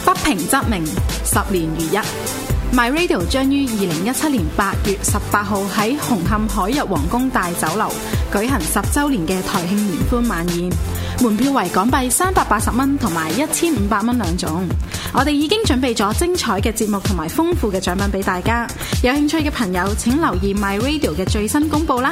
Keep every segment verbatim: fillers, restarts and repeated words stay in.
不平則鳴，十年如一。My Radio 將於二零一七年八月十八號喺紅磡海逸皇宮大酒樓舉行十週年嘅台慶聯歡晚宴，門票為港幣三百八十蚊同埋一千五百蚊兩種。我哋已經準備咗精彩嘅節目同埋豐富嘅獎品俾大家，有興趣嘅朋友請留意 My Radio 嘅最新公佈啦。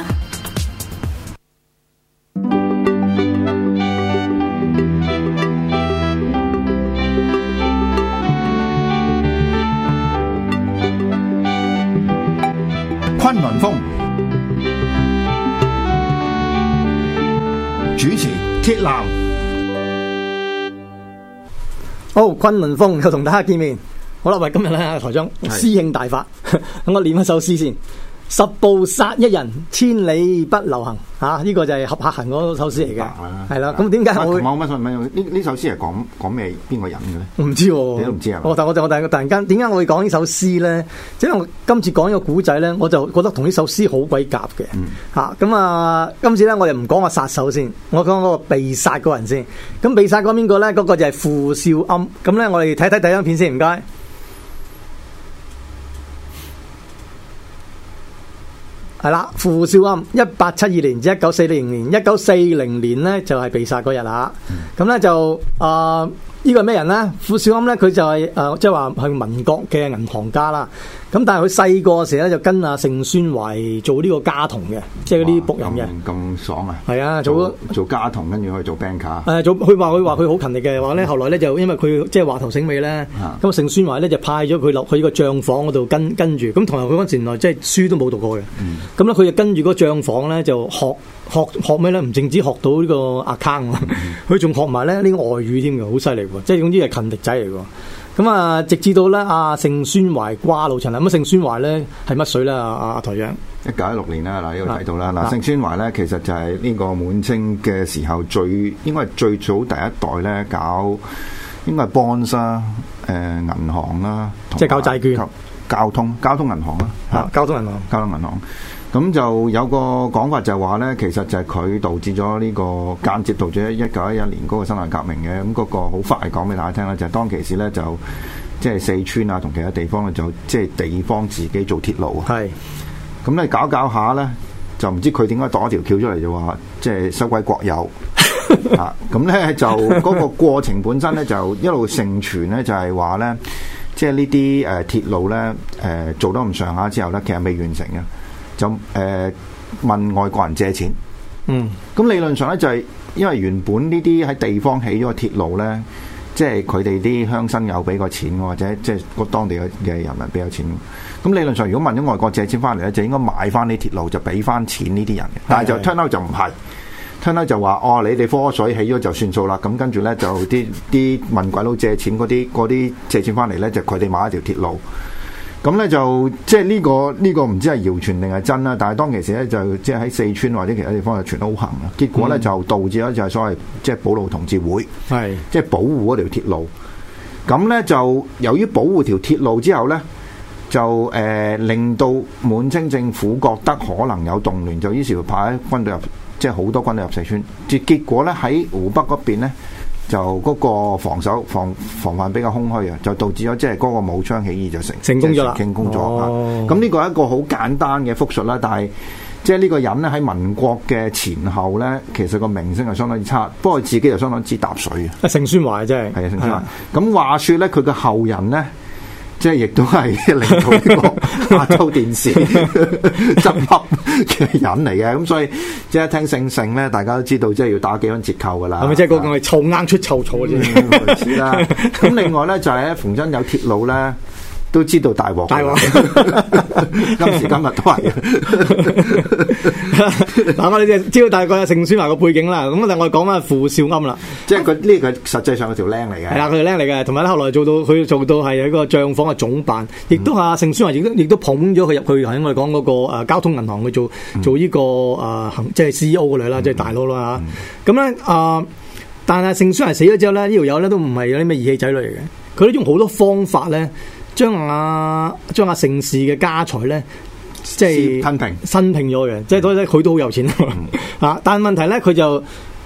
崑崙風主持鐵男， 好，崑崙風又同大家見面。好啦，喂，今日咧台長詩興大發，咁我念一首詩先。十步殺一人，千里不留行。吓、啊，呢、這個就係俠客行嗰首詩嚟嘅，係啦。咁點解我會？ 冇乜所謂，呢呢首詩係講講咩？邊個人嘅咧？ 我唔知、啊， 你都唔知啊？ 我但我就我突然間，點解我會講呢首詩咧？即係我今次講呢個古仔咧，我就覺得同呢首詩好鬼夾嘅。吓咁、嗯、啊，今次咧我哋唔講個殺手先，我講嗰個被殺嗰人先。咁被殺嗰邊個咧？嗰、那個就係傅少庵。咁咧，我哋睇睇第一張片先，唔該。係啦，傅少庵一八七二年至一九四零年，一九四零年咧就係被殺嗰日啦。咁咧、嗯、就啊。呃呢個係咩人咧？傅少庵咧，佢就係誒，即係話係民國嘅銀行家啦。咁但係佢細個嘅時候咧，就跟阿盛宣懷做呢個家童嘅，即係嗰啲僕人嘅。 咁爽啊！係啊，做做，做家童，跟住去做 banker。誒， 做佢話佢話佢好勤力嘅話咧，後來咧就因為佢即係話頭醒尾咧，咁盛宣懷咧就派咗佢落去呢個帳房嗰度跟跟住。咁同埋佢嗰陣時原來即係書都冇讀過嘅。咁咧佢就跟住嗰個帳房咧就學學學咩咧？唔淨止學到呢個 account，佢仲學埋咧呢個外語添嘅，好犀利喎！即係總之係勤力仔嚟㗎。咁啊，直至到咧阿盛宣懷瓜老陳啦。咁盛宣懷咧係乜水咧？阿、啊、阿台長， 一九一六年啦，嗱呢度睇到啦。嗱，盛宣懷咧其實就係呢個滿清嘅時候最應該係最早第一代咧搞，應該係 bonds 啦，誒銀行啦， 即係搞債券、 交通交通銀行啦， 啊交通銀行、 交通銀行。咁就有個講法就係話咧，其實就係佢導致咗呢個間接導致一九一一年嗰個辛亥革命嘅。咁、那、嗰個好快講俾大家聽啦，就係、是、當其時咧就即係、就是、四川啊同其他地方咧就即係、就是、地方自己做鐵路啊。係。咁你搞搞下咧，就唔知佢點解攞條橋出嚟就話即係收歸國有啊。咁咧就嗰個過程本身咧就一路盛傳咧就係話咧，即係呢啲誒鐵路咧誒、呃、做得咁上下之後咧，其實未完成嘅。就誒、呃、問外國人借錢，嗯，咁理論上咧就係、是、因為原本呢啲喺地方起咗個鐵路咧，即係佢哋啲鄉紳有俾個錢，或者即係個當地嘅嘅人民俾個錢。咁理論上如果問咗外國借錢翻嚟咧，就應該買翻啲鐵路就俾翻錢呢啲人嘅。但係就 turn out 就唔係 turn out 就話哦，你哋科水起咗就算數啦。咁跟住咧就啲啲問鬼佬借錢嗰啲嗰啲借錢翻嚟咧，就佢哋買一條鐵路。咁咧就即係呢個呢、呢個唔知係謠傳定係真啦，但係當其時咧就即係喺四川或者其他地方就傳得好行啦。結果咧、嗯、就導致咗就係所謂即係保路同志會，係即係保護嗰條鐵路。咁咧就由於保護條鐵路之後咧，就誒、呃、令到滿清政府覺得可能有動亂，就於是派軍隊入，即係好多軍隊入四川。結結果咧喺湖北嗰邊咧。就嗰個防守防防範比較空虛啊，就導致咗即係嗰個武昌起義就成成功咗啦， 成功咗。咁呢個係一個好簡單嘅複述啦，但係即係呢個人咧喺民國嘅前後咧，其實個名聲係相當之差，不過自己就相當之搭水嘅。 盛宣懷真係係啊，盛宣懷。 咁話說咧，佢嘅後人咧。即係亦都係令到呢個亞洲電視執笠嘅人嚟嘅，咁所以即係一聽姓盛咧，大家都知道即係要打幾蚊折扣噶啦。係咪即係嗰個係臭罌出臭草啫？類似啦。咁另外咧就係咧，逢真有鐵路咧，都知道大鑊。大鑊。今時今日都係。 嗱，我哋就知道大概盛宣懷個背景啦。咁但係我哋講翻傅少庵啦， 即係佢呢個實際上係條僆嚟嘅。係啦， 佢條僆嚟嘅，同埋咧後來做到佢做到係一個帳房嘅總辦，亦都係盛宣懷亦都亦都捧咗佢入去，頭先我哋講嗰個誒交通銀行去做做呢個誒行即係 C E O 嗰類啦，即係大佬啦嚇。咁咧啊，但係盛宣懷死咗之後咧，呢條友咧都唔係有啲咩義氣仔女嚟嘅，佢都用好多方法咧，將阿將阿盛氏嘅家財咧。即係吞平、 新拼咗嘅，即係所以咧，佢都好有錢啊！但係問題咧，佢就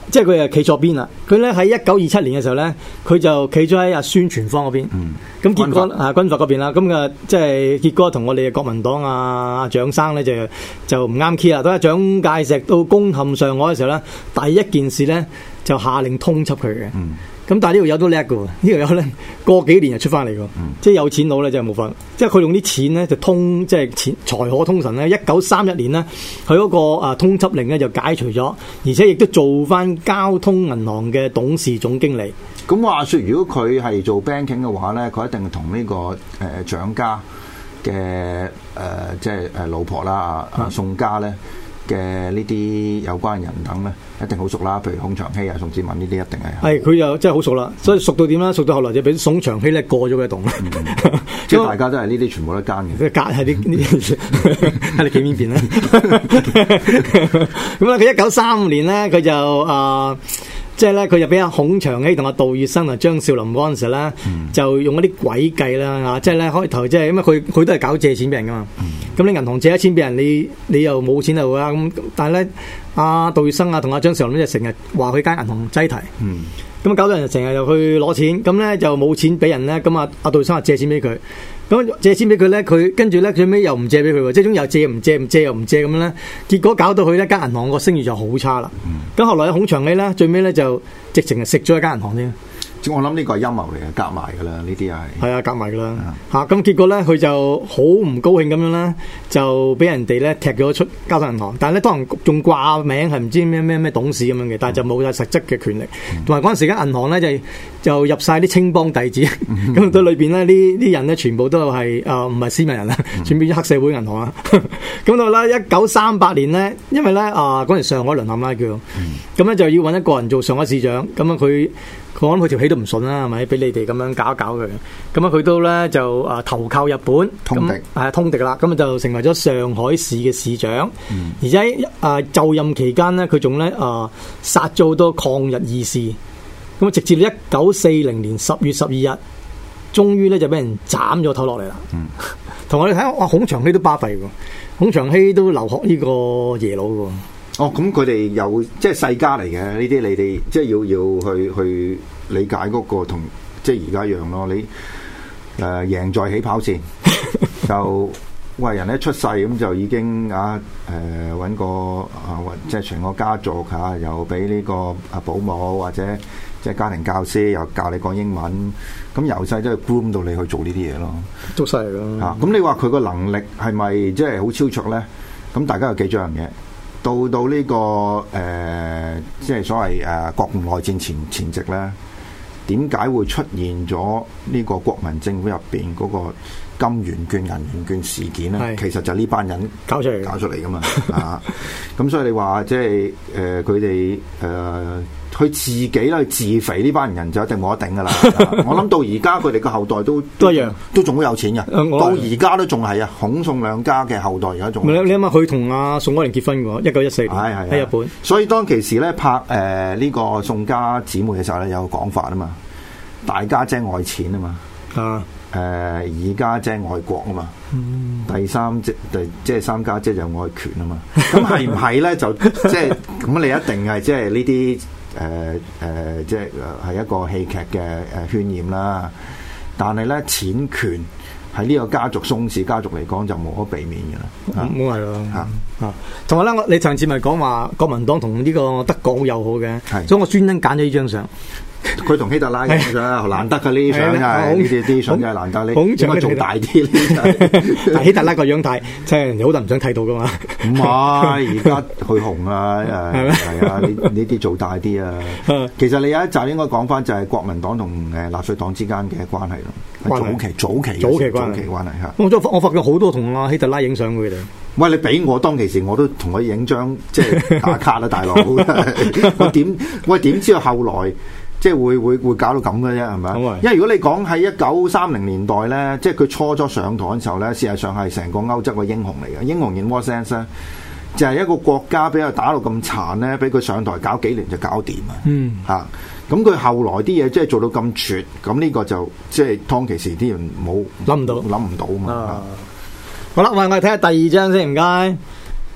即係佢係企錯邊啦。佢咧喺一九二七年嘅時候咧，佢就企咗喺阿孫傳芳嗰邊。咁、嗯、結果啊軍閥嗰邊啦，咁嘅即係結果同我哋嘅國民黨啊蔣生咧就就唔啱 key 啦。當阿蔣介石到攻陷上海嘅時候咧，第一件事咧就下令通緝佢嘅。嗯咁但係呢條友都叻嘅喎，呢條友咧過幾年就出翻嚟嘅，嗯、即係有錢佬咧就冇法，即係佢用啲錢咧就通，即係錢財可通神咧。一九三一年咧，佢嗰個啊通緝令咧就解除咗，而且亦都做翻交通銀行嘅董事總經理。 咁話說，如果佢係做 banking 嘅話咧，佢一定同呢、這個誒蔣、呃、家嘅誒、呃、即係誒老婆啦啊、呃、宋家咧。嘅呢啲有關人等咧，一定好熟啦。譬如孔祥熙啊、宋子文呢啲，一定係係佢又真係好熟啦。所以熟到點啦？熟到後來就俾宋祥熙咧過咗佢棟， 嗯、即係大家都係呢啲全部都奸嘅。 隔係啲呢啲喺你企邊邊咧？咁啊，佢一九三五年咧，佢就啊。呃即係咧，佢就俾阿孔祥熙同阿杜月笙同張少林嗰陣時咧，嗯、就用一啲詭計啦嚇，即係咧開頭即係因為佢佢都係搞借錢俾人噶嘛，咁、嗯、你銀行借一錢俾人，你你又冇錢就啊咁，但係咧阿杜月笙啊同阿張少林咧就成日話佢間銀行擠提，咁、嗯、搞到人成日又去攞錢，咁咧就冇錢俾人咧，咁啊阿杜月笙啊借錢俾佢。咁借錢俾佢咧，佢跟住咧最尾又唔借俾佢喎，即係總又借唔借唔借又唔借咁樣咧，結果搞到佢咧間銀行個聲譽就好差啦。咁、嗯、後來孔祥熙咧最尾咧就直情係食咗一間銀行添。 我諗呢個係陰謀嚟嘅，夾埋㗎啦，呢啲係係啊，夾埋㗎啦嚇。咁結果咧，佢就好唔高興咁樣啦，就俾人哋咧踢咗出交通銀行。但係咧，當然仲掛名係唔知咩咩咩董事咁樣嘅，但係就冇晒實質嘅權力。同埋嗰陣時間銀行咧就就入晒啲青幫弟子，咁對裏邊咧呢啲人咧全部都係啊唔係斯文人啦，全變咗黑社會銀行啊。咁到啦一九三八年咧，因為咧啊嗰陣上海淪陷啦叫，咁咧就要揾一個人做上海市長，咁啊佢。我諗佢條氣都唔順啦，係咪？俾你哋咁樣搞一搞佢，咁啊佢都咧就啊投靠日本， 通敵係通敵啦，咁啊就成為咗上海市嘅市長，嗯、而且啊就任期間呢，佢仲咧啊殺咗好多抗日義士，咁啊直至到一九四零年十月十二日，終於咧就俾人斬咗頭落嚟啦。同、嗯、我哋睇，哇孔祥熙都巴閉喎，孔祥熙都留學呢個耶魯喎。 哦，咁佢哋有即係世家嚟嘅呢啲，你哋即係要要去去理解嗰個同即係而家一樣咯。你誒、呃、贏在起跑線，就喂人一出世咁就已經啊誒揾、呃、個啊即係全個家族嚇、啊，又俾呢個啊保姆或者即係家庭教師，又教你講英文，咁由細都係 groom 到你去做呢啲嘢咯， 都犀利咯嚇。 咁你話佢個能力係咪即係好超卓咧？咁大家有幾樣嘢？到到呢、這個誒、呃，即係所謂誒、呃、國共內戰前前夕咧，點解會出現咗呢個國民政府入邊嗰個金圓券、銀圓券事件咧？是其實就呢班人搞出嚟搞出嚟噶嘛啊！咁所以你話即係誒佢哋誒佢自己咧自肥呢班人就一定冇得頂噶啦！我諗到而家佢哋個後代都都一樣， 都仲好有錢嘅。嗯、到而家都仲係啊，孔宋兩家嘅後代而家仲。你你諗下佢同阿宋靄齡結婚嘅喎，一九一四年喺日本。 所以當其時咧拍誒呢、呃這個宋家姊妹嘅時候咧有個講法啊嘛，大家姐愛錢啊嘛。啊。誒二家姐愛國啊嘛，嗯、第三即第即係三家姐就愛權啊嘛，咁係唔係咧就即係咁你一定係即係呢啲誒誒即係係一個戲劇嘅誒渲染啦，但係咧錢權喺呢個家族宋氏家族嚟講就無可避免嘅啦， 冇係咯嚇嚇。同埋咧，我你上次咪講話國民黨同呢個德國好友好嘅，是所以我專登揀咗呢張相。 佢同希特拉影相，難得嘅呢啲相啊！呢啲啲相真係難得，呢應該做大啲。 但希特拉個樣太，即係好多人唔想睇到噶嘛。 唔係，而家佢紅啊，誒係啊，呢呢啲做大啲啊。其實你有一集應該講翻就係國民黨同誒納粹黨之間嘅關係咯。早期早期早期早期關係嚇。 我我發覺好多同阿希特拉影相佢哋。 喂，你俾我當其時我都同佢影張即係打卡啦，大佬。我點喂點知道後來？即係會會會搞到咁嘅啫，係咪？因為如果你講喺一九三零年代咧，即係佢初初上台嘅時候咧，事實上係成個歐洲嘅英雄嚟嘅。英雄 in what sense 咧，就係一個國家俾佢打到咁殘咧，俾佢上台搞幾年就搞掂啊！嗯，嚇咁佢後來啲嘢即係做到咁絕，咁呢個就即係當其時啲人冇諗唔到，諗唔到啊嘛！ 啊好啦，喂，我哋睇下第二張先，唔該。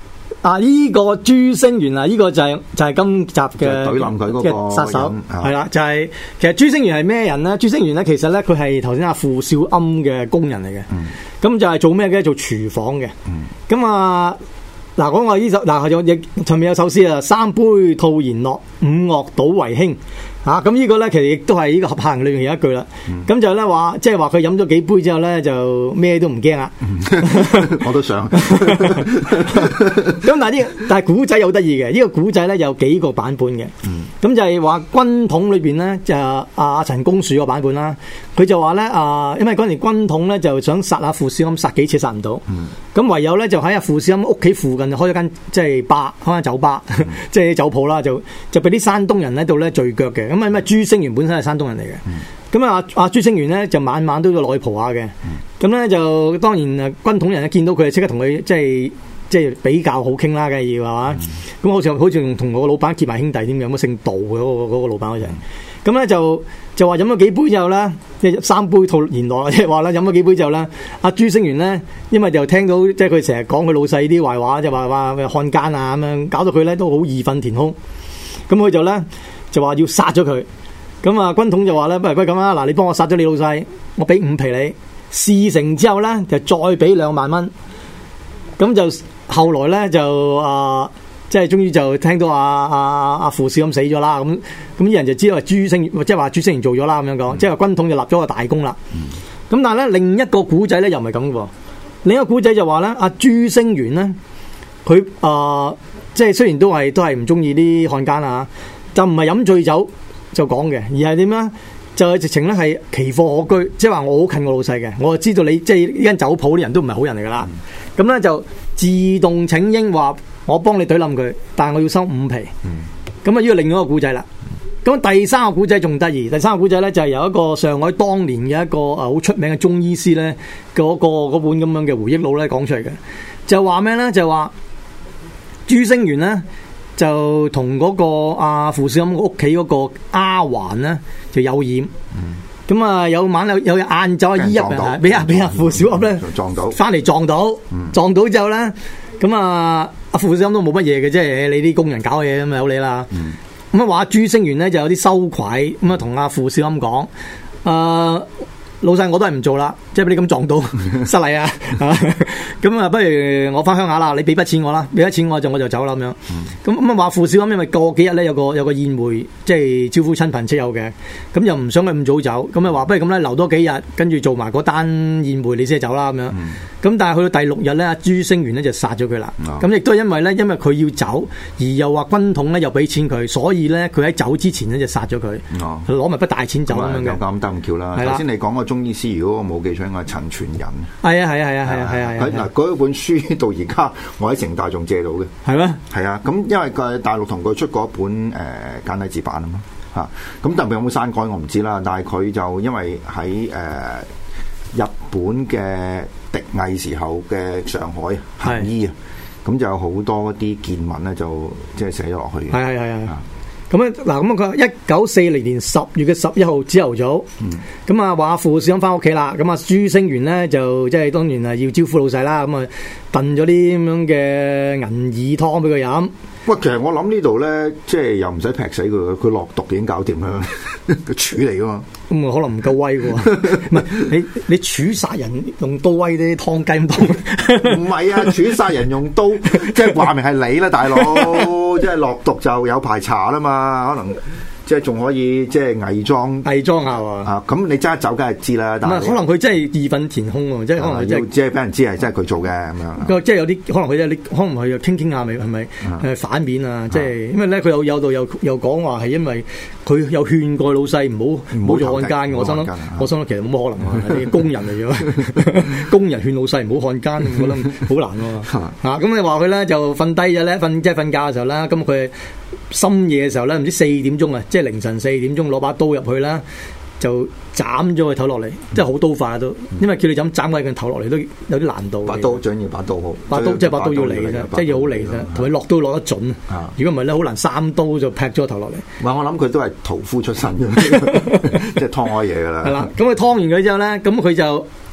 啊！呢、這個朱星元啊，呢、這個就係、是、就係、是、今集嘅懟冧佢嗰個殺手，係啦， 啊、 就係、是、其實朱星元係咩人咧？朱星元咧，其實咧佢係頭先阿傅少庵嘅工人嚟嘅，咁、嗯、就係做咩嘅？做廚房嘅，咁、嗯、啊嗱，講我呢首嗱，有亦上面有首詩啊，三杯吐然落，五嶽倒為興。嚇咁、啊、呢個咧，其實亦都係呢個合行裏面有一句啦。咁、嗯、就咧話，即係話佢飲咗幾杯之後咧，就咩都唔驚啦。 我都想。 咁但係呢，但係古仔好得意嘅，呢、這個古仔咧有幾個版本嘅。咁、嗯、就係話軍統裏邊咧，就阿阿陳公樹個版本啦。佢就話咧啊，因為嗰陣時軍統咧就想殺阿傅少庵，殺幾次殺唔到。咁、嗯、唯有咧就喺阿傅少庵屋企附近就開咗間即係吧，開間酒吧，嗯、即係酒鋪啦，就就俾啲山東人喺度咧聚腳嘅。咁啊咩？朱星元本身係山東人嚟嘅，咁啊阿朱星元咧就晚晚都要落去蒲下嘅，咁咧、嗯、就當然啊軍統人見到佢，即刻同佢即係即係比較好傾啦，梗係要係嘛，咁、嗯、好似好似同我個老闆結埋兄弟添，有冇姓杜嘅嗰個嗰個老闆好似，咁咧、嗯、就就話飲咗幾杯之後咧，即係三杯吐然落，即係話啦飲咗幾杯之後咧，阿朱星元咧，因為就聽到即係佢成日講佢老細啲壞話，就話話漢奸啊咁樣，搞到佢咧都好義憤填膺，咁佢就咧。就話要殺咗佢，咁啊軍統就話咧，不如不如咁啦，嗱你幫我殺咗你老細，我俾五皮你，事成之後咧就再俾兩萬蚊，咁就後來咧就啊，即係終於就聽到阿阿阿傅少庵死咗啦，咁咁啲人就知道係朱星，即係話朱星元做咗啦咁樣講，即係話軍統就立咗個大功啦。咁、嗯、但係咧另一個古仔咧又唔係咁喎，另一個古仔就話咧阿朱星元咧，佢啊、呃、即係雖然都係都係唔中意啲漢奸啊。就唔係飲醉酒就講嘅，而係點咧？就係直情咧係奇貨可居，即係話我好近我老細嘅，我就知道你即係呢間酒鋪啲人都唔係好人嚟噶啦。咁咧、嗯、就自動請纓話我幫你懟冧佢，但係我要收五皮。咁啊呢個另外一個古仔啦。咁第三個古仔仲得意，第三個古仔咧就係由一個上海當年嘅一個啊好出名嘅中醫師咧嗰、嗰個嗰本咁樣嘅回憶錄咧講出嚟嘅，就話咩咧？就話朱星元咧。就同嗰個阿傅少庵屋企嗰個丫鬟咧就有染，咁、嗯、啊有晚有有晏晝啊依一啊俾阿俾阿傅少庵咧撞到，翻嚟撞到，嗯、撞到之後咧，咁啊阿傅少庵都冇乜嘢嘅，即係你啲工人搞嘢咁咪有你啦。咁啊話朱星元咧就有啲羞愧，咁啊同阿傅少庵講，誒、呃。老細我都係唔做啦，即係俾你咁撞到失禮啊！咁啊，不如我翻鄉下啦，你俾筆錢我啦，俾筆錢我就我就走啦咁樣。咁咁啊話傅少庵因為過幾日咧有個有個宴會，即係招呼親朋戚友嘅，咁又唔想佢咁早走，咁啊話不如咁咧留多幾日，跟住做埋嗰單宴會你先走啦咁樣。咁、嗯、但係去到第六日咧，阿朱星元咧就殺咗佢啦。咁亦都係因為咧，因為佢要走，而又話軍統咧又俾錢佢，所以咧佢喺走之前咧就殺咗佢，攞埋筆大錢走咁樣嘅。咁咁得咁巧啦。頭先你講個中醫師，如果我冇記錯，應該係陳傳仁。係啊係啊係啊係啊係啊！嗱、啊， 嗰、啊、本書到而家我喺成大仲借到嘅。 係咩嗎？係啊，咁因為佢大陸同佢出過一本誒、呃、簡體字版啊嘛嚇，咁特別有冇刪改我唔知啦，但係佢就因為喺誒、呃、日本嘅敵偽時候嘅上海行醫啊，咁是就有好多啲見聞咧，就即係寫咗落去嘅。係係係係。 咁咧嗱，咁佢一九四零年十月嘅十一號朝頭早，咁啊話傅少庵翻屋企啦，咁啊朱星元咧就即係當然係要招呼老細啦，咁啊燉咗啲咁樣嘅銀耳湯俾佢飲。 喂，其實我諗呢度咧，即係又唔使劈死佢，佢落毒已經搞掂啦，佢處嚟噶嘛。 咁啊可能唔夠威嘅喎，唔係你你處殺人用刀威啲湯雞咁湯， 唔係啊，處殺人用刀，即係話明係你啦，大佬，即係落毒就有排查啦嘛，可能。即係仲可以即係偽裝偽裝下喎啊！咁你揸走梗係知啦，但係可能佢真係義憤填膺喎，即係可能要即係俾人知係真係佢做嘅咁樣。 即係有啲可能佢有啲可能佢又傾傾下咪係咪誒反面啊？即係因為咧佢有有度又又講話係因為佢有勸過老細唔好唔好做漢奸嘅。我心諗我心諗其實冇乜可能啊！啲工人嚟嘅，工人勸老細唔好漢奸，我覺得好難喎嚇。咁你話佢咧就瞓低咗咧，瞓即係瞓覺嘅時候啦，咁佢。深夜嘅時候咧，唔知四點鐘啊，即係凌晨四點鐘攞把刀入去啦，就斬咗佢頭落嚟，即係好刀法都，因為叫你咁斬佢個頭落嚟都有啲難度。 把刀最緊要把刀好， 把刀即係把刀要嚟嘅啫，即係要好嚟啫，同埋落刀落得準。如果唔係咧，好難三刀就劈咗個頭落嚟。 唔係，我諗佢都係屠夫出身嘅，即係劏開嘢噶啦。 係啦，咁佢劏完佢之後咧，咁佢就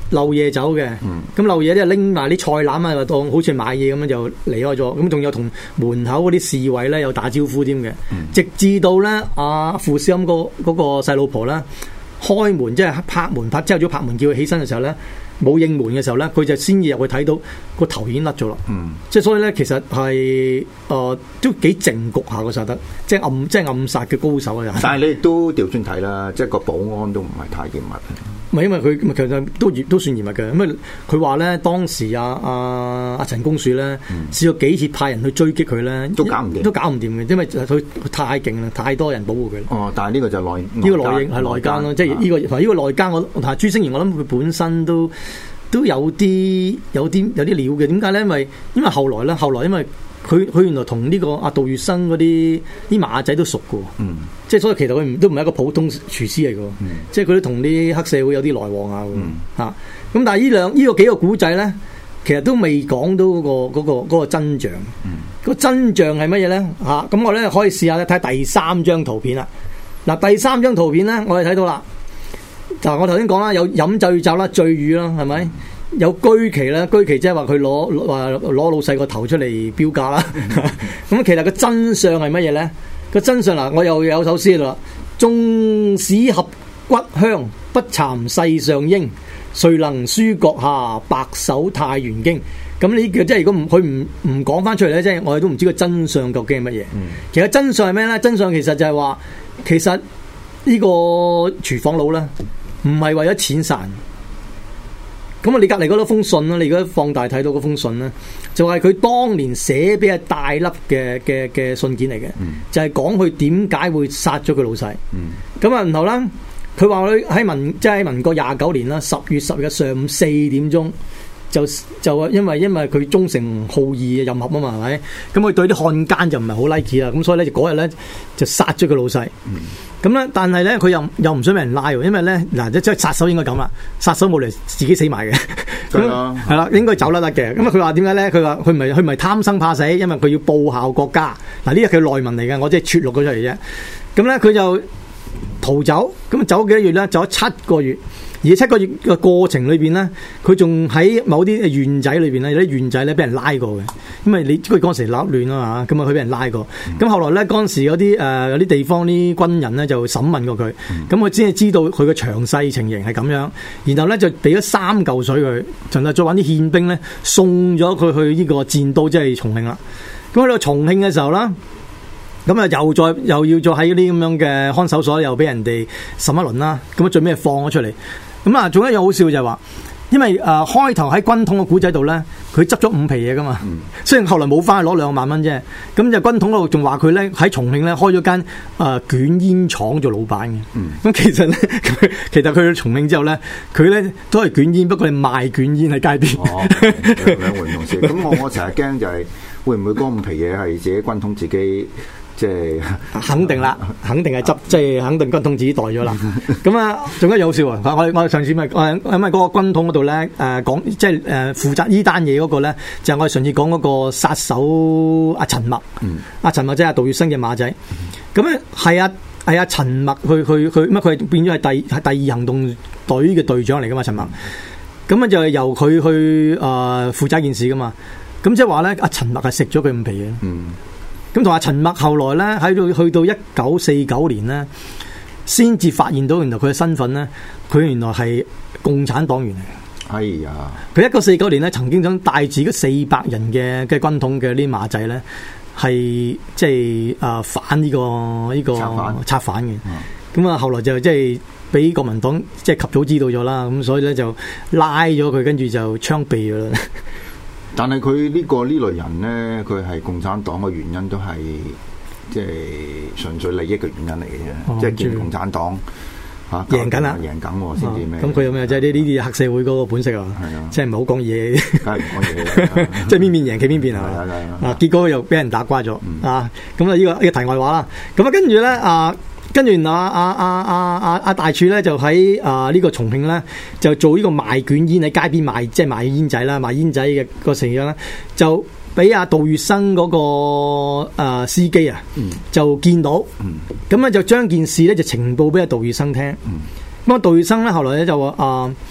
漏夜走嘅，咁漏夜咧拎埋啲菜籃啊，當好似買嘢咁樣就離開咗。咁仲有同門口嗰啲侍衛咧有打招呼添嘅，嗯、直至到咧阿傅斯欽嗰嗰個細老婆咧開門，即係拍門拍朝頭早拍門叫佢起身嘅時候咧，冇應門嘅時候咧，佢就先至入去睇到個頭已經甩咗啦。嗯，即係所以咧，其實係誒、呃、都幾靜局下個殺得，即係暗即係暗殺嘅高手啊！ 但係你亦都調轉睇啦，即係個保安都唔係太嚴密。 唔係因為佢其實都都算嚴密嘅，咁啊佢話咧當時阿阿阿陳公樹咧試過幾次派人去追擊佢咧， 都搞唔掂， 都搞唔掂嘅，因為佢太勁啦，太多人保護佢。 哦，但係呢個就內呢個內應係內奸咯，即係呢個同埋呢個內奸我同埋朱星賢，我諗佢本身都都有啲有啲有啲料嘅。點解咧？因為因為後來咧，後來因為佢佢原來同呢個阿杜月笙嗰啲啲馬仔都熟嘅，嗯，即係所以其實佢都唔係一個普通廚師嚟嘅，嗯，即係佢都同啲黑社會有啲來往啊，嗯，嚇咁但係呢兩呢個幾個古仔咧，其實都未講到嗰個嗰個嗰個真相，嗯，個真相係乜嘢咧？嚇咁我咧可以試下咧睇第三張圖片啦。嗱，第三張圖片咧，我哋睇到啦，就我頭先講啦，有飲醉酒啦、醉語啦，係咪？有居奇啦，居奇即係話佢攞話攞老細個頭出嚟標價啦。咁其實個真相係乜嘢咧？個真相嗱，我又有首詩啦。縱使合骨香，不慚世上英。誰能書閣下，白首太原經。咁呢個即係如果唔佢唔唔講翻出嚟咧，即係我哋都唔知個真相究竟係乜嘢。嗯、其實真相係咩咧？真相其實就係話，其實呢個廚房佬咧，唔係為咗錢賺。咁啊！你隔離嗰封信啦，你如果放大睇到嗰封信咧，就係、是、佢當年寫俾阿大粒嘅嘅嘅信件嚟嘅，嗯、就係講佢點解會殺咗佢老細。咁啊、嗯，然後咧，佢話佢喺民即係喺民國廿九年啦，十月十日上午四點鐘，就就因為因為佢忠誠好義嘅任務啊嘛，係咪？咁佢對啲漢奸就唔係好 like 啦，咁所以咧就嗰日咧就殺咗佢老細。嗯咁咧，但係咧，佢又又唔想俾人拉喎，因為咧，嗱，即係殺手應該咁啦，殺手冇嚟自己死埋嘅，咁係啦，應該走得得嘅。咁啊，佢話點解咧？佢話佢唔係佢唔係貪生怕死，因為佢要報效國家。嗱，呢個佢內文嚟嘅，我即係撮錄咗出嚟啫。咁咧，佢就逃走，咁走幾多月咧？走咗七個月。而七個月嘅過程裏邊咧，佢仲喺某啲縣仔裏邊咧，有啲縣仔咧俾人拉過嘅，因為你佢嗰陣時撈亂啊嘛，咁啊佢俾人拉過。咁、嗯、後來咧嗰陣時有啲誒、呃、有啲地方啲軍人咧就審問過佢，咁佢先係知道佢嘅詳細情形係咁樣，然後咧就俾咗三嚿水佢，然後再揾啲憲兵咧送咗佢去呢個戰都，即係重慶啦。咁去到重慶嘅時候啦。咁啊，又再又要再喺嗰啲咁樣嘅看守所，又俾人哋審一輪啦。咁啊，最尾放咗出嚟。咁啊，仲有一樣好笑就係話，因為誒、呃、開頭喺軍統嘅古仔度咧，佢執咗五皮嘢噶嘛。嗯、雖然後來冇翻去攞兩萬蚊啫。咁就軍統嗰度仲話佢咧喺重慶咧開咗間誒捲煙廠做老闆嘅。咁、嗯、其實咧，佢其實佢去重慶之後咧，佢咧都係捲煙，不過係賣捲煙喺街邊。 哦，兩回同事。咁我我成日驚就係會唔會嗰五皮嘢係自己軍統自己？即係肯定啦，肯定係執，即係肯定軍統自己袋咗啦。咁啊，仲有一樣好笑啊！我我上次咪誒，因為嗰個軍統嗰度咧誒講，即係誒負責呢單嘢嗰個咧，就係、是、我哋上次講嗰個殺手阿陳默，阿陳默即係阿杜月笙嘅馬仔。咁咧係啊係阿陳默去去去乜？佢變咗係第係第二行動隊嘅隊長嚟噶嘛？陳默咁啊就係由佢去誒、呃、負責件事噶嘛。咁即係話咧，阿陳默係食咗佢五皮嘢。嗯咁同阿陳默後來咧喺到去到一九四九年咧，先至發現到原來佢嘅身份咧，佢原來係共產黨員嚟嘅。 哎呀！ 佢一九四九年咧，曾經想帶住嗰四百人嘅嘅軍統嘅呢啲馬仔咧，係即係啊反呢、這個呢、這個策反嘅。咁啊、嗯，後來就即係俾國民黨即係及早知道咗啦，咁所以咧就拉咗佢，跟住就槍斃咗啦。 但係佢呢個呢類人咧，佢係共產黨嘅原因都係即係純粹利益嘅原因嚟嘅啫，哦、即係見共產黨嚇贏緊啦，贏緊先至咩？咁佢有咩？即係呢呢啲黑社會嗰個本色啊！係啊，即係唔係好講嘢，梗係唔講嘢，即係邊邊贏企邊邊係嘛？啊，結果又俾人打瓜咗、嗯、啊！咁啊，呢個呢個題外話啦。咁啊，跟住咧啊。跟住啊啊啊啊啊啊大柱咧就喺啊呢個重慶咧就做呢個賣捲煙喺街邊賣，即係賣煙仔啦，賣煙仔嘅個成樣咧就俾阿杜月笙嗰、那個、呃、司機啊，嗯、就見到，咁咧、嗯、就將件事咧就呈報俾阿杜月笙聽。咁啊、嗯、杜月笙咧後來咧就話啊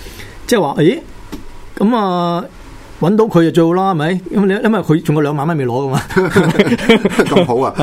即係話，咦咁啊揾到佢就最好啦，係咪？咁你因為佢仲有兩萬蚊未攞噶嘛， 咁好啊！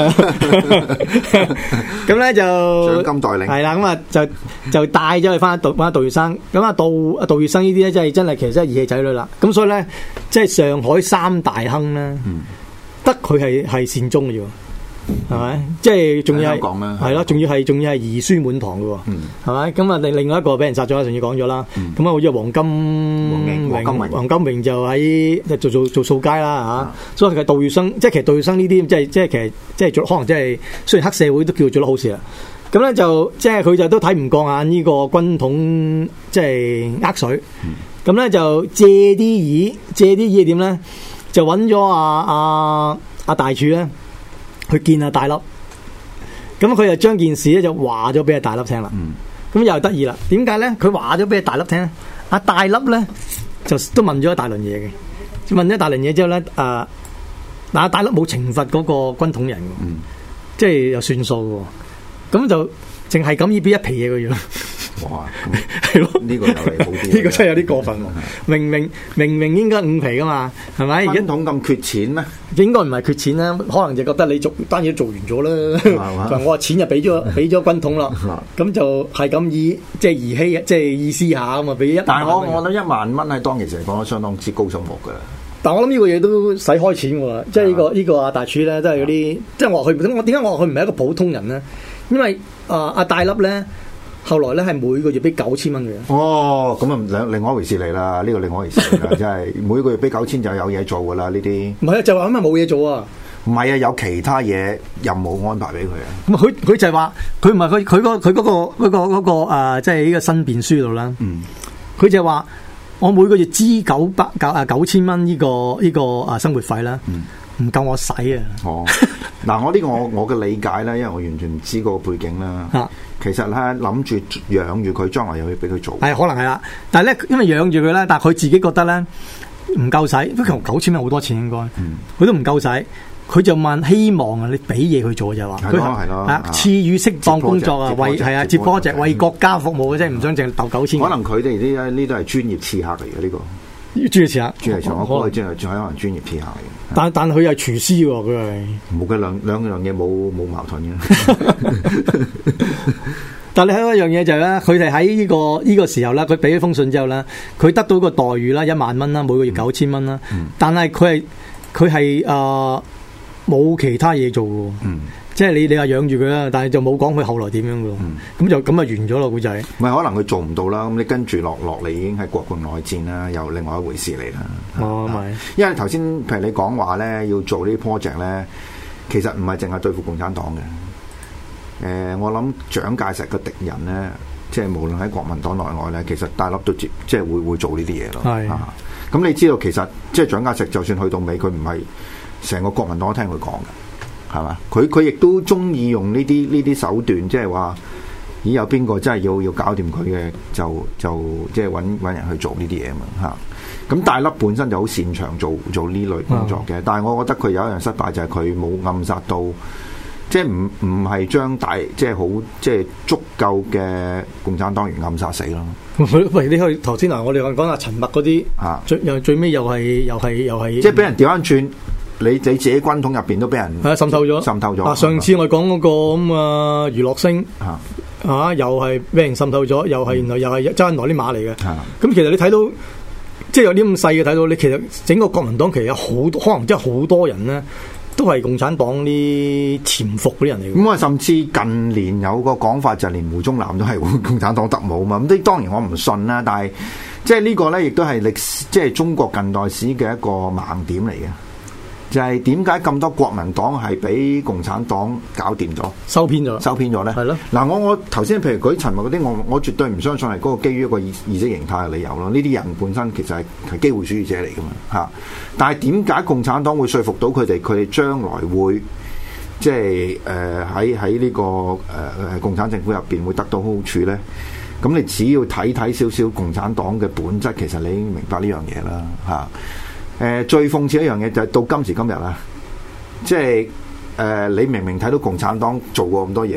咁咧就獎金代領係啦，咁啊就就帶咗佢翻杜翻杜月笙，咁啊杜啊杜月笙呢啲咧，真係真係其實真係義氣仔女啦。咁所以咧，即係上海三大亨咧，嗯、得佢係係善終嘅啫。係咪？即係仲要係係咯，仲要係仲要係兒孫滿堂嘅喎。係咪？咁啊，另另外一個俾人殺咗，上次講咗啦。咁啊，好似黃金榮，黃金榮就喺做做做掃街啦嚇。所以其實杜月笙，即係其實杜月笙呢啲，即係即係其實即係做可能即係雖然黑社會都叫做得好事啦。咁咧就即係佢就都睇唔過眼呢個軍統，即係呃水。咁咧就借啲意，借啲意係點咧？就揾咗阿阿阿大柱咧。去見阿大粒，咁佢就將件事咧就話咗俾阿大粒聽啦。咁、嗯、又得意啦，點解咧？佢話咗俾阿大粒聽咧，阿大粒咧就都問咗一大輪嘢嘅，問咗一大輪嘢之後咧，誒、呃，嗱阿大粒冇懲罰嗰個軍統人，嗯、即係又算數嘅，咁就淨係咁依俾一皮嘢嘅樣。 哇，係咯，呢個又係好啲， 呢個真係有啲過分喎！明明明明應該五皮噶嘛，係咪？ 軍統咁缺錢咩？ 應該唔係缺錢啦，可能就覺得你做單嘢做完咗啦。我話錢就俾咗俾咗軍統啦，咁就係咁意即係兒戲，即係意思下咁啊，俾一。 但係我我諗一萬蚊喺當其時嚟講都相當之高數目㗎啦。 但係我諗呢個嘢都使開錢喎，即係呢個呢個阿大柱咧，都係嗰啲，即係我話佢，我點解我話佢唔係一個普通人咧？因為啊阿大粒咧。後來咧係每個月俾九千蚊嘅。哦， 咁啊兩另外一回事嚟啦，呢、這個另外一回事嚟啦，真係每個月俾九千就有嘢做噶啦呢啲。 唔係啊，就話咁啊冇嘢做啊。 唔係啊，有其他嘢任務安排俾佢啊。 咁佢佢就係話佢唔係佢佢個佢嗰個嗰個嗰個誒，即係呢個申辯書度啦。嗯，佢就係話我每個月支九百九啊九千蚊呢個呢個啊生活費啦。嗯。唔夠我使啊！ 哦，嗱，我呢個我我嘅理解咧，因為我完全唔知個背景啦。啊，其實咧諗住養住佢，將來又要俾佢做。係可能係啦，但係咧，因為養住佢咧，但係佢自己覺得咧唔夠使，不過九千蚊好多錢應該，佢、嗯、都唔夠使。佢就問希望啊，你俾嘢佢做就話， 係咯係咯， 啊賜予適當工作啊，為係啊接 project 為國家服務嘅啫，唔想淨係鬥九千。 可能佢哋呢呢都係專業刺客嚟嘅呢個。 專業刺客， 專業刺客，我估佢真係仲係可能專業刺客嚟嘅。 但但佢係廚師喎，佢係冇嘅兩兩樣嘢冇冇矛盾嘅。 但你睇一樣嘢就係咧，佢哋喺呢個呢個時候咧，佢俾咗封信之後咧，佢得到個待遇啦，一萬蚊啦，每個月九千蚊啦。嗯、但係佢係佢係誒冇其他嘢做嘅。嗯即係你你話養住佢啦，但係就冇講佢後來點樣嘅咯。咁、嗯、就咁啊完咗咯，古仔。唔係可能佢做唔到啦，咁你跟住落落嚟已經係國共內戰啦，又另外一回事嚟啦。 哦，咪、啊， 因為頭先譬如你講話咧，要做呢啲 project 咧，其實唔係淨係對付共產黨嘅。誒、呃，我諗蔣介石嘅敵人咧，即係無論喺國民黨內外咧，其實大粒都接，即係會會做呢啲嘢咯。係啊，咁你知道其實即係蔣介石就算去到尾，佢唔係成個國民黨都聽佢講嘅。係嘛？佢佢亦都中意用呢啲呢啲手段，即係話，咦有邊個真係要要搞掂佢嘅，就就即係揾揾人去做呢啲嘢嘛嚇。咁大粒本身就好擅長做做呢類工作嘅，嗯、但係我覺得佢有一樣失敗就係佢冇暗殺到，即係唔唔係將大即係好即係足夠嘅共產黨員暗殺死咯。 喂，你去頭先嗱，我哋講下陳默嗰啲嚇，最又最尾又係又係又係， 即係俾人調翻轉。你你自己軍統入邊都俾人係啊滲透咗， 滲透咗。 啊，上次我講嗰個咁啊娛樂星啊，啊又係俾人滲透咗，又係原來又係周恩來啲馬嚟嘅。咁、啊、其實你睇到即係有啲咁細嘅睇到，你其實整個國民黨其實有好多，可能真係好多人咧，都係共產黨啲潛伏嗰啲人嚟嘅。 咁啊，甚至近年有個講法就係連胡宗南都係共產黨特務嘛。咁啲當然我唔信啦，但係即係呢個咧，亦都係歷史，即係中國近代史嘅一個盲點嚟嘅。就係點解咁多國民黨係俾共產黨搞掂咗、 收編咗、 收編咗咧？係咯。嗱，我我頭先譬如舉陳默嗰啲，我我絕對唔相信係嗰個基於一個意意識形態嘅理由咯。呢啲人本身其實係係機會主義者嚟噶嘛嚇。但係點解共產黨會說服到佢哋，佢哋將來會即係誒喺喺呢個誒誒、呃、共產政府入邊會得到好處咧？咁你只要睇睇少少共產黨嘅本質，其實你已經明白呢樣嘢啦嚇。誒、呃、最諷刺一樣嘢就係到今時今日啦，即係誒、呃、你明明睇到共產黨做過咁多嘢，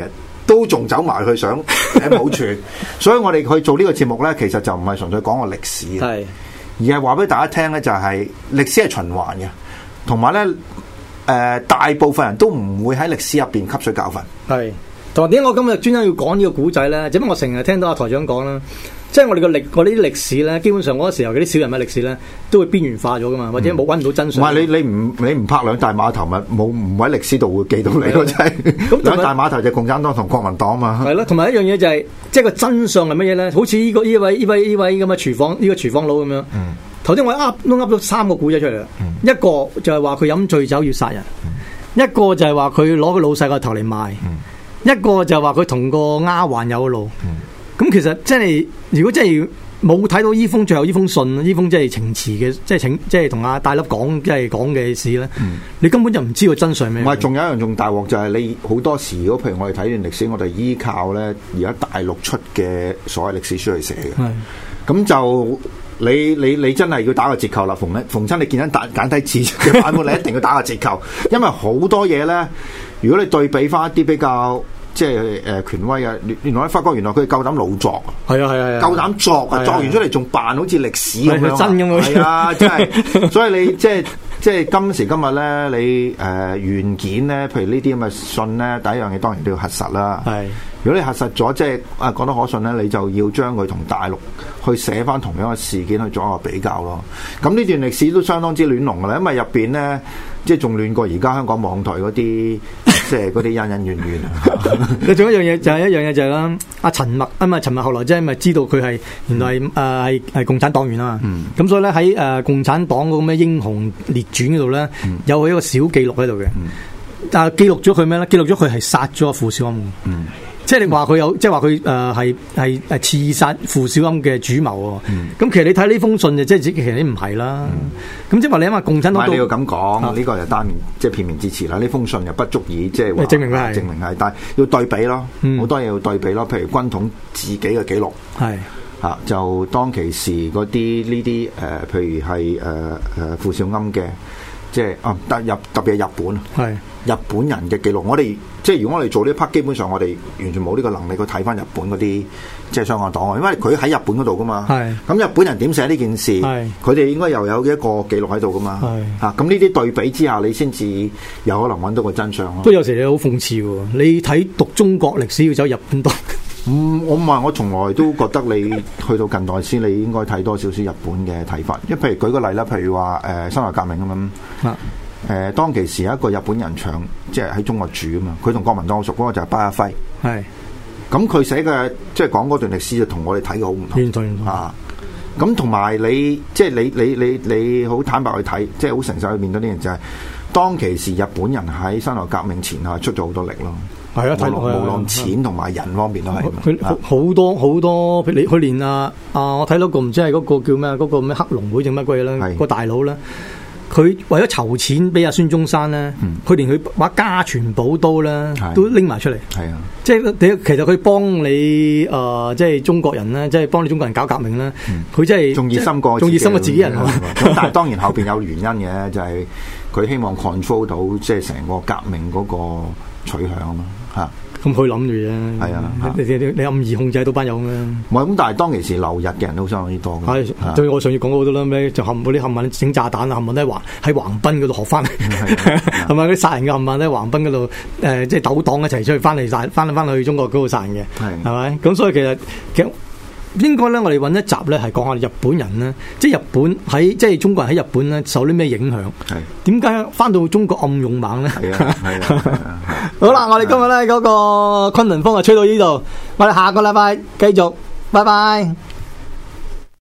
都仲走埋去想誒保存。所以我哋去做呢個節目咧，其實就唔係純粹講個歷史嘅， 係而係話俾大家聽咧，就係歷史係循環嘅，同埋咧誒大部分人都唔會喺歷史入邊吸取教訓。 係同埋點解我今日專登要講呢個古仔咧？只不過我成日聽到阿台長講啦。即係我哋個歷，我哋啲歷史咧，基本上嗰個時候嗰啲小人物歷史咧，都會邊緣化咗噶嘛，或者冇揾唔到真相。 唔係、嗯、你你唔你唔拍兩大碼頭咪冇唔喺歷史度會記到你咯，真係。咁兩大碼頭就共產黨同國民黨嘛。係咯，同埋一樣嘢就係、是，即係個真相係乜嘢咧？好似呢、這個呢位呢位呢位咁嘅廚房呢、這個廚房佬咁樣。頭先、嗯、我噏都噏咗三個古仔出嚟啦，嗯、一個就係話佢飲醉酒要殺人，嗯、一個就係話佢攞個老細個頭嚟賣，嗯、一個就係話佢同個丫鬟有路。咁、嗯、其實真係，如果真係冇睇到呢封最後呢封信，呢封即係情詞嘅，即係請即係同阿大粒講，即係講嘅事咧，嗯、你根本就唔知道真相咩。唔係，仲有一樣仲大鑊就係你好多時，如果譬如我哋睇段歷史，我哋依靠咧而家大陸出嘅所謂歷史書去寫嘅，咁是就你你你真係要打個折扣啦。逢咧逢親你見緊簡體字嘅版本，你一定要打個折扣，因為好多嘢咧，如果你對比翻一啲比較。即係誒、呃、權威嘅，原來發覺原來佢夠膽老作啊！係啊係啊，夠膽作啊！作完出嚟仲扮好似歷史咁樣，真咁係啊！真係，所以你即係即係今時今日咧，你誒、呃、原件咧，譬如呢啲咁嘅信咧，第一樣嘢當然都要核實啦。係，如果你核實咗，即係啊講得可信咧，你就要將佢同大陸去寫翻同樣嘅事件去做一個比較咯。咁呢段歷史都相當之亂龍㗎啦，因為入邊咧。即係仲亂過而家香港網台嗰啲，即係嗰啲恩恩怨怨啊！你仲有一樣嘢就係、是、一樣嘢就係、是、啦，阿陳默啊嘛，陳默後來即係咪知道佢係原來誒係係共產黨員啊嘛，咁、嗯、所以咧喺誒共產黨嗰個咩英雄列傳嗰度咧，嗯、有佢一個小記錄喺度嘅，嗯、但係記錄咗佢咩咧？記錄咗佢係殺咗傅小庵。嗯即係你話佢有，即係話佢誒係係係刺殺傅小庵嘅主謀喎。咁、嗯、其實你睇呢封信就即係其實你唔係啦。咁、嗯、即係話你因為共產黨都，唔係你要咁講，呢、啊、個就單面即係片面之詞啦。呢封信又不足以即係話證明係證明係，但係要對比咯，好、嗯、多嘢要對比咯。譬如軍統自己嘅記錄係嚇、啊，就當其時嗰啲呢啲誒，譬如係誒誒傅小庵嘅。即係啊，特入特別係日本，係是日本人嘅記錄。我哋即係如果我哋做呢一 part，基本上我哋完全冇呢個能力去睇翻日本嗰啲即係相關檔案，因為佢喺日本嗰度噶嘛。係咁是日本人點寫呢件事？係佢哋應該又有一個記錄喺度噶嘛。係嚇咁呢啲對比之下，你先至有可能揾到個真相咯。不過有時你好諷刺喎，你睇讀中國歷史要走日本多。嗯，我唔係，我從來都覺得你去到近代先，你應該睇多少少日本嘅睇法。因為譬如舉個例啦，譬如話誒辛亥革命咁樣，誒、呃、當其時有一個日本人長，即係喺中國住啊嘛，佢同國民黨好熟，嗰個就係巴一輝。係是，咁佢寫嘅即係講嗰段歷史就同我哋睇嘅好唔同。完全啊，咁同埋你即係你你你你好坦白去睇，即係好誠實去面對呢樣就係、是、當其時日本人喺辛亥革命前後出咗好多力咯。係啊，睇落無論錢同埋人方面都係。佢好多好多，佢佢連啊啊，我睇到個唔知係嗰個叫咩，嗰、嗰個咩黑龍會定乜鬼嘢咧？個大佬咧，佢為咗籌錢俾阿孫中山咧，佢、嗯、連佢把家傳寶刀咧都拎埋出嚟。係啊，即係其實佢幫你誒、呃，即係中國人咧，即係幫你中國人搞革命咧，佢真係仲熱心過仲熱心過自己人。咁但係當然後邊有原因嘅，就係、是、佢希望 control 到即係成個革命嗰個取向啊嘛。吓，咁佢諗住啫，係啊，你你你暗易控制到班友咩？唔係咁，但係當其時留日嘅人都相當之多嘅。係，對我上次講過好多啦，咩就冚嗰啲冚唪唥整炸彈啊，冚唪唥都喺橫喺橫濱嗰度學翻嚟，係咪嗰啲殺人嘅冚唪唥喺橫濱嗰度誒，即係鬥黨一齊出去翻嚟殺，翻翻去中國嗰度殺人嘅，係係咪？咁所以其實其實。應該咧，我哋揾一集咧，係講下日本人咧，即係日本喺即係中國人喺日本咧受啲咩影響？係點解翻到中國暗勇猛咧？係啊，係啊，好啦，我哋今日咧嗰個崑崙風就吹到呢度，我哋下個禮拜繼續，拜拜。